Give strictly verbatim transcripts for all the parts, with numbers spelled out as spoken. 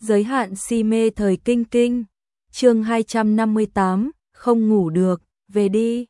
Giới hạn si mê thời kinh kinh. Chương hai trăm năm mươi tám, không ngủ được, về đi.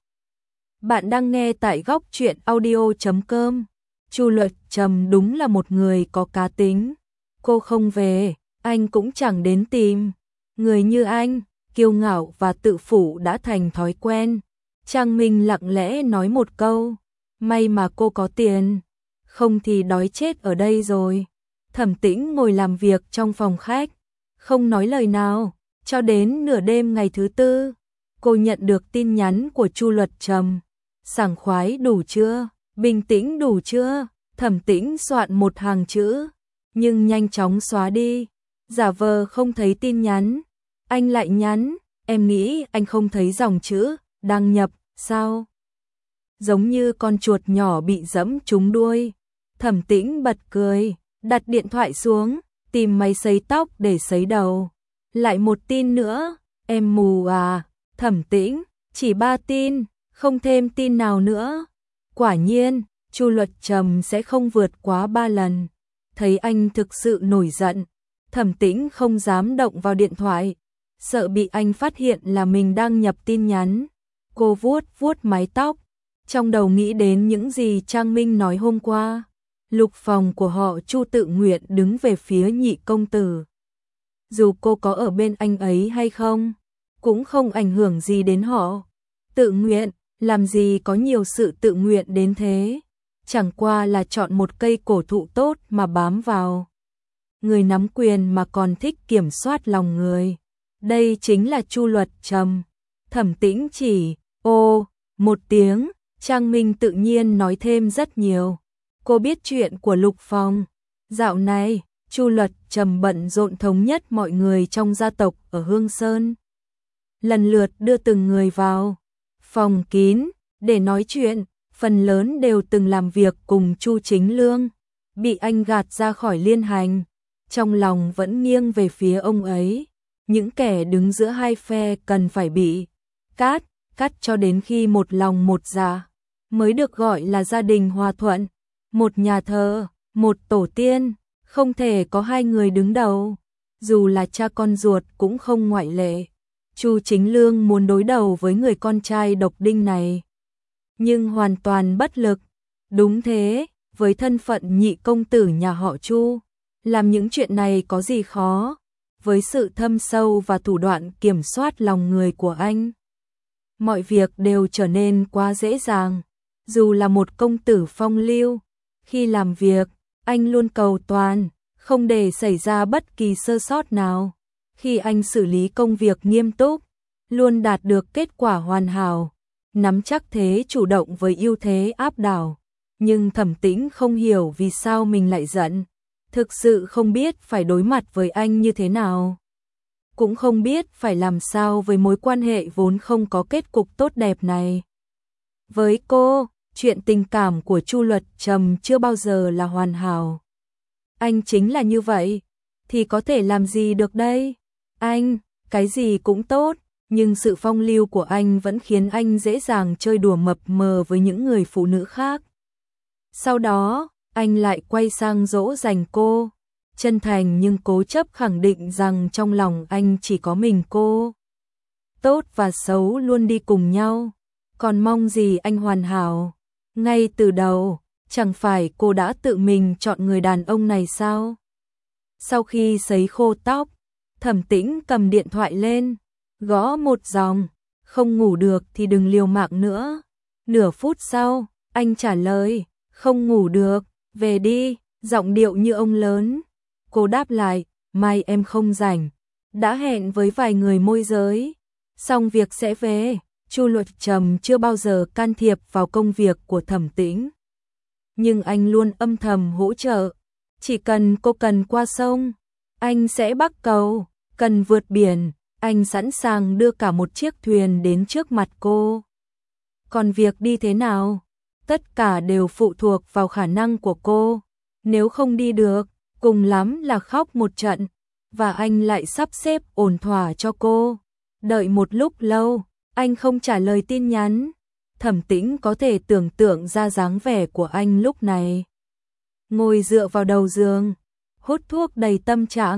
Bạn đang nghe tại góc truyện audio chấm com. Chu Luật Trầm đúng là một người có cá tính. Cô không về, anh cũng chẳng đến tìm. Người như anh, kiêu ngạo và tự phụ đã thành thói quen. Trang Minh lặng lẽ nói một câu, may mà cô có tiền, không thì đói chết ở đây rồi. Thẩm Tĩnh ngồi làm việc trong phòng khách, không nói lời nào, cho đến nửa đêm ngày thứ tư, cô nhận được tin nhắn của Chu Luật Trầm. Sảng khoái đủ chưa? Bình tĩnh đủ chưa? Thẩm Tĩnh soạn một hàng chữ, nhưng nhanh chóng xóa đi, giả vờ không thấy tin nhắn. Anh lại nhắn, em nghĩ anh không thấy dòng chữ đăng nhập sao? Giống như con chuột nhỏ bị dẫm trúng đuôi. Thẩm Tĩnh bật cười, đặt điện thoại xuống, tìm máy sấy tóc để sấy đầu. Lại một tin nữa, em mù à? Thẩm Tĩnh, chỉ ba tin, không thêm tin nào nữa. Quả nhiên, Chu Luật Trầm sẽ không vượt quá ba lần. Thấy anh thực sự nổi giận, Thẩm Tĩnh không dám động vào điện thoại, sợ bị anh phát hiện là mình đang nhập tin nhắn. Cô vuốt vuốt mái tóc, trong đầu nghĩ đến những gì Trang Minh nói hôm qua. Lục phòng của họ Chu tự nguyện đứng về phía nhị công tử. Dù cô có ở bên anh ấy hay không, cũng không ảnh hưởng gì đến họ. Tự nguyện, làm gì có nhiều sự tự nguyện đến thế. Chẳng qua là chọn một cây cổ thụ tốt mà bám vào. Người nắm quyền mà còn thích kiểm soát lòng người. Đây chính là Chu Luật Trầm. Thẩm Tĩnh chỉ, ô, một tiếng, Trang Minh tự nhiên nói thêm rất nhiều. Cô biết chuyện của Lục Phong. Dạo này, Chu Luật Trầm bận rộn thống nhất mọi người trong gia tộc ở Hương Sơn. Lần lượt đưa từng người vào phòng kín để nói chuyện, phần lớn đều từng làm việc cùng Chu Chính Lương, bị anh gạt ra khỏi liên hành. Trong lòng vẫn nghiêng về phía ông ấy. Những kẻ đứng giữa hai phe cần phải bị cắt, cắt cho đến khi một lòng một dạ, mới được gọi là gia đình hòa thuận. Một nhà thờ, một tổ tiên, không thể có hai người đứng đầu, dù là cha con ruột cũng không ngoại lệ. Chu Chính Lương muốn đối đầu với người con trai độc đinh này, nhưng hoàn toàn bất lực. Đúng thế, với thân phận nhị công tử nhà họ Chu, làm những chuyện này có gì khó. Với sự thâm sâu và thủ đoạn kiểm soát lòng người của anh, mọi việc đều trở nên quá dễ dàng. Dù là một công tử phong lưu, khi làm việc, anh luôn cầu toàn, không để xảy ra bất kỳ sơ sót nào. Khi anh xử lý công việc nghiêm túc, luôn đạt được kết quả hoàn hảo, nắm chắc thế chủ động với ưu thế áp đảo. Nhưng Thẩm Tĩnh không hiểu vì sao mình lại giận, thực sự không biết phải đối mặt với anh như thế nào. Cũng không biết phải làm sao với mối quan hệ vốn không có kết cục tốt đẹp này. Với cô, chuyện tình cảm của Chu Luật Trầm chưa bao giờ là hoàn hảo. Anh chính là như vậy, thì có thể làm gì được đây? Anh, cái gì cũng tốt, nhưng sự phong lưu của anh vẫn khiến anh dễ dàng chơi đùa mập mờ với những người phụ nữ khác. Sau đó, anh lại quay sang dỗ dành cô, chân thành nhưng cố chấp khẳng định rằng trong lòng anh chỉ có mình cô. Tốt và xấu luôn đi cùng nhau, còn mong gì anh hoàn hảo. Ngay từ đầu, chẳng phải cô đã tự mình chọn người đàn ông này sao? Sau khi sấy khô tóc, Thẩm Tĩnh cầm điện thoại lên, gõ một dòng, không ngủ được thì đừng liều mạng nữa. Nửa phút sau, anh trả lời, không ngủ được, về đi, giọng điệu như ông lớn. Cô đáp lại, mai em không rảnh, đã hẹn với vài người môi giới, xong việc sẽ về. Chu Luật Trầm chưa bao giờ can thiệp vào công việc của Thẩm Tĩnh, nhưng anh luôn âm thầm hỗ trợ. Chỉ cần cô cần qua sông, anh sẽ bắc cầu, cần vượt biển, anh sẵn sàng đưa cả một chiếc thuyền đến trước mặt cô. Còn việc đi thế nào, tất cả đều phụ thuộc vào khả năng của cô. Nếu không đi được, cùng lắm là khóc một trận, và anh lại sắp xếp ổn thỏa cho cô. Đợi một lúc lâu, anh không trả lời tin nhắn. Thẩm Tĩnh có thể tưởng tượng ra dáng vẻ của anh lúc này. Ngồi dựa vào đầu giường, hút thuốc đầy tâm trạng,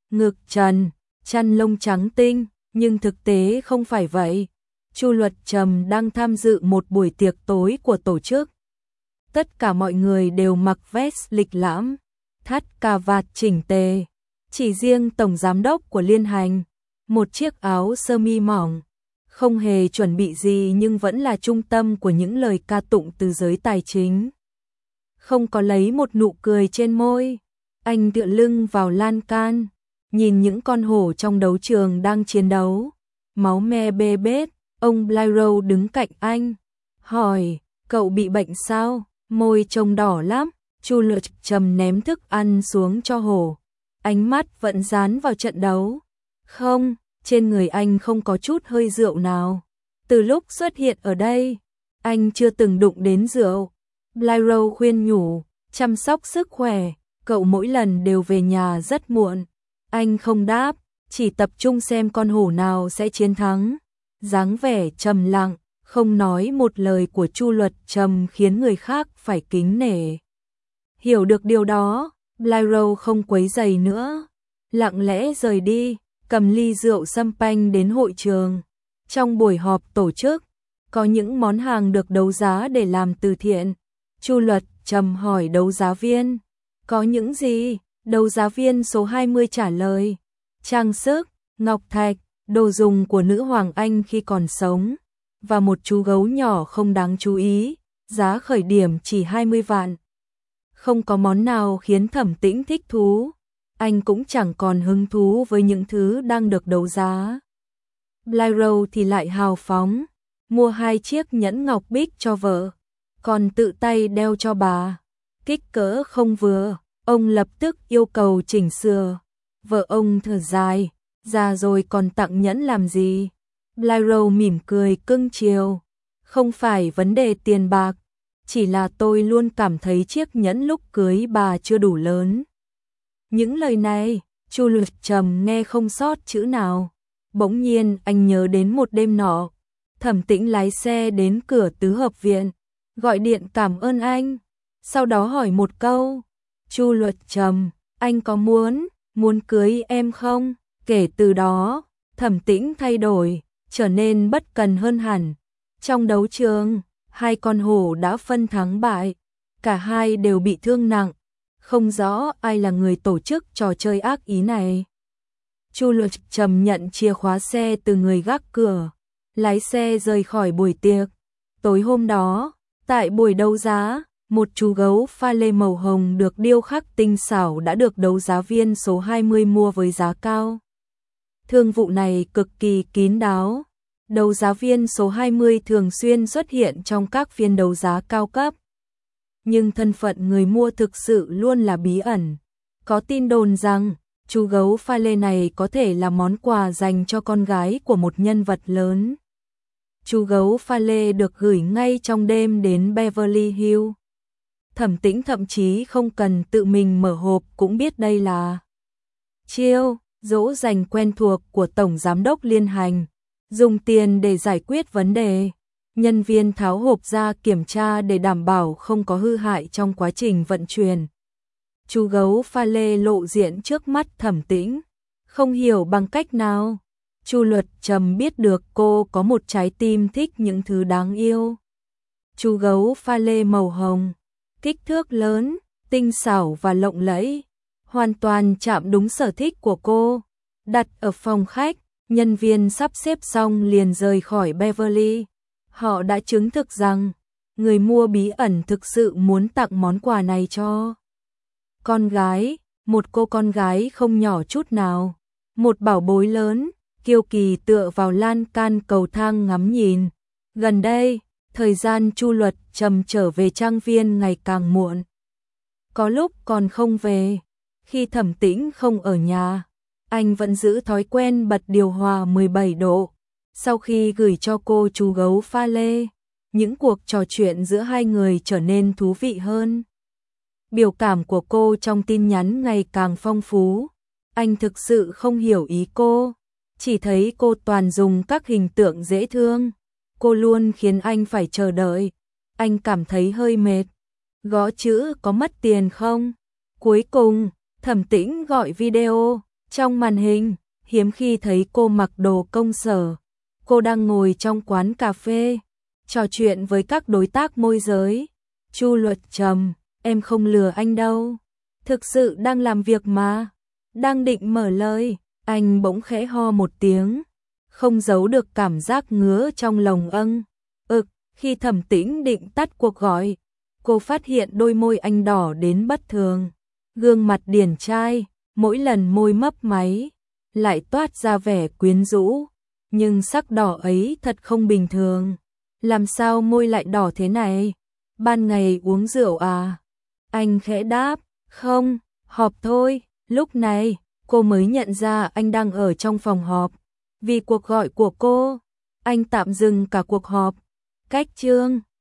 ngực trần, chăn lông trắng tinh, nhưng thực tế không phải vậy. Chu Luật Trầm đang tham dự một buổi tiệc tối của tổ chức. Tất cả mọi người đều mặc vest lịch lãm, thắt cà vạt chỉnh tề. Chỉ riêng tổng giám đốc của liên hành, một chiếc áo sơ mi mỏng, không hề chuẩn bị gì nhưng vẫn là trung tâm của những lời ca tụng từ giới tài chính. Không có lấy một nụ cười trên môi, anh tựa lưng vào lan can, nhìn những con hổ trong đấu trường đang chiến đấu. Máu me bê bết, ông Blairo đứng cạnh anh, hỏi, cậu bị bệnh sao? Môi trông đỏ lắm. Chu Luật Trầm ném thức ăn xuống cho hổ, ánh mắt vẫn dán vào trận đấu. Không, trên người anh không có chút hơi rượu nào. Từ lúc xuất hiện ở đây, anh chưa từng đụng đến rượu. Blairo khuyên nhủ, chăm sóc sức khỏe, cậu mỗi lần đều về nhà rất muộn. Anh không đáp, chỉ tập trung xem con hổ nào sẽ chiến thắng. Dáng vẻ trầm lặng, không nói một lời của Chu Luật Trầm khiến người khác phải kính nể. Hiểu được điều đó, Blairo không quấy rầy nữa, lặng lẽ rời đi, cầm ly rượu champagne đến hội trường. Trong buổi họp tổ chức, có những món hàng được đấu giá để làm từ thiện. Chu Luật Trầm hỏi đấu giá viên, có những gì? Đấu giá viên số hai mươi trả lời, trang sức, ngọc thạch, đồ dùng của nữ hoàng Anh khi còn sống, và một chú gấu nhỏ không đáng chú ý, giá khởi điểm chỉ hai mươi vạn. Không có món nào khiến Thẩm Tĩnh thích thú, anh cũng chẳng còn hứng thú với những thứ đang được đấu giá. Blairo thì lại hào phóng, mua hai chiếc nhẫn ngọc bích cho vợ, còn tự tay đeo cho bà. Kích cỡ không vừa, ông lập tức yêu cầu chỉnh sửa. Vợ ông thở dài, già rồi còn tặng nhẫn làm gì? Blairo mỉm cười cưng chiều, không phải vấn đề tiền bạc, chỉ là tôi luôn cảm thấy chiếc nhẫn lúc cưới bà chưa đủ lớn. Những lời này, Chu Luật Trầm nghe không sót chữ nào. Bỗng nhiên anh nhớ đến một đêm nọ, Thẩm Tĩnh lái xe đến cửa tứ hợp viện, gọi điện cảm ơn anh, sau đó hỏi một câu, Chu Luật Trầm, anh có muốn, muốn cưới em không? Kể từ đó, Thẩm Tĩnh thay đổi, trở nên bất cần hơn hẳn. Trong đấu trường, hai con hổ đã phân thắng bại, cả hai đều bị thương nặng, không rõ ai là người tổ chức trò chơi ác ý này. Chu Luật Trầm nhận chìa khóa xe từ người gác cửa, lái xe rời khỏi buổi tiệc. Tối hôm đó, tại buổi đấu giá, một chú gấu pha lê màu hồng được điêu khắc tinh xảo đã được đấu giá viên số hai mươi mua với giá cao. Thương vụ này cực kỳ kín đáo. Đấu giá viên số hai mươi thường xuyên xuất hiện trong các phiên đấu giá cao cấp. Nhưng thân phận người mua thực sự luôn là bí ẩn. Có tin đồn rằng, chú gấu pha lê này có thể là món quà dành cho con gái của một nhân vật lớn. Chú gấu pha lê được gửi ngay trong đêm đến Beverly Hills. Thẩm Tĩnh thậm chí không cần tự mình mở hộp cũng biết đây là chiêu dỗ dành quen thuộc của Tổng Giám đốc Liên hành. Dùng tiền để giải quyết vấn đề. Nhân viên tháo hộp ra kiểm tra để đảm bảo không có hư hại trong quá trình vận chuyển. Chú gấu pha lê lộ diện trước mắt Thẩm Tĩnh. Không hiểu bằng cách nào, Chu Luật Trầm biết được cô có một trái tim thích những thứ đáng yêu. Chú gấu pha lê màu hồng, kích thước lớn, tinh xảo và lộng lẫy, hoàn toàn chạm đúng sở thích của cô. Đặt ở phòng khách, nhân viên sắp xếp xong liền rời khỏi Beverly. Họ đã chứng thực rằng, người mua bí ẩn thực sự muốn tặng món quà này cho con gái, một cô con gái không nhỏ chút nào, một bảo bối lớn, kiêu kỳ tựa vào lan can cầu thang ngắm nhìn. Gần đây, thời gian Chu Luật Trầm trở về trang viên ngày càng muộn. Có lúc còn không về, khi Thẩm Tĩnh không ở nhà, anh vẫn giữ thói quen bật điều hòa mười bảy độ. Sau khi gửi cho cô chú gấu pha lê, những cuộc trò chuyện giữa hai người trở nên thú vị hơn. Biểu cảm của cô trong tin nhắn ngày càng phong phú. Anh thực sự không hiểu ý cô, chỉ thấy cô toàn dùng các hình tượng dễ thương. Cô luôn khiến anh phải chờ đợi. Anh cảm thấy hơi mệt. Gõ chữ có mất tiền không? Cuối cùng, Thẩm Tĩnh gọi video, Trong màn hình, hiếm khi thấy cô mặc đồ công sở. Cô đang ngồi trong quán cà phê, trò chuyện với các đối tác môi giới. Chu Luật trầm, em không lừa anh đâu. Thực sự đang làm việc mà. Đang định mở lời, anh bỗng khẽ ho một tiếng. Không giấu được cảm giác ngứa trong lồng âng. Ực, khi Thẩm Tĩnh định tắt cuộc gọi, cô phát hiện đôi môi anh đỏ đến bất thường. Gương mặt điển trai, mỗi lần môi mấp máy, lại toát ra vẻ quyến rũ. Nhưng sắc đỏ ấy thật không bình thường. Làm sao môi lại đỏ thế này? Ban ngày uống rượu à? Anh khẽ đáp, không, họp thôi. Lúc này, cô mới nhận ra anh đang ở trong phòng họp. Vì cuộc gọi của cô, anh tạm dừng cả cuộc họp. Cách chương